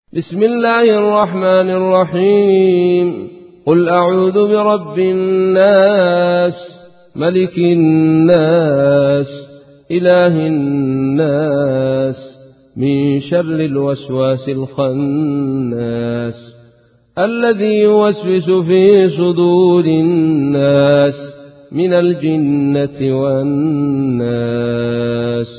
بسم الله الرحمن الرحيم. قل أعوذ برب الناس ملك الناس إله الناس من شر الوسواس الخناس الذي يوسوس في صدور الناس من الجنة والناس.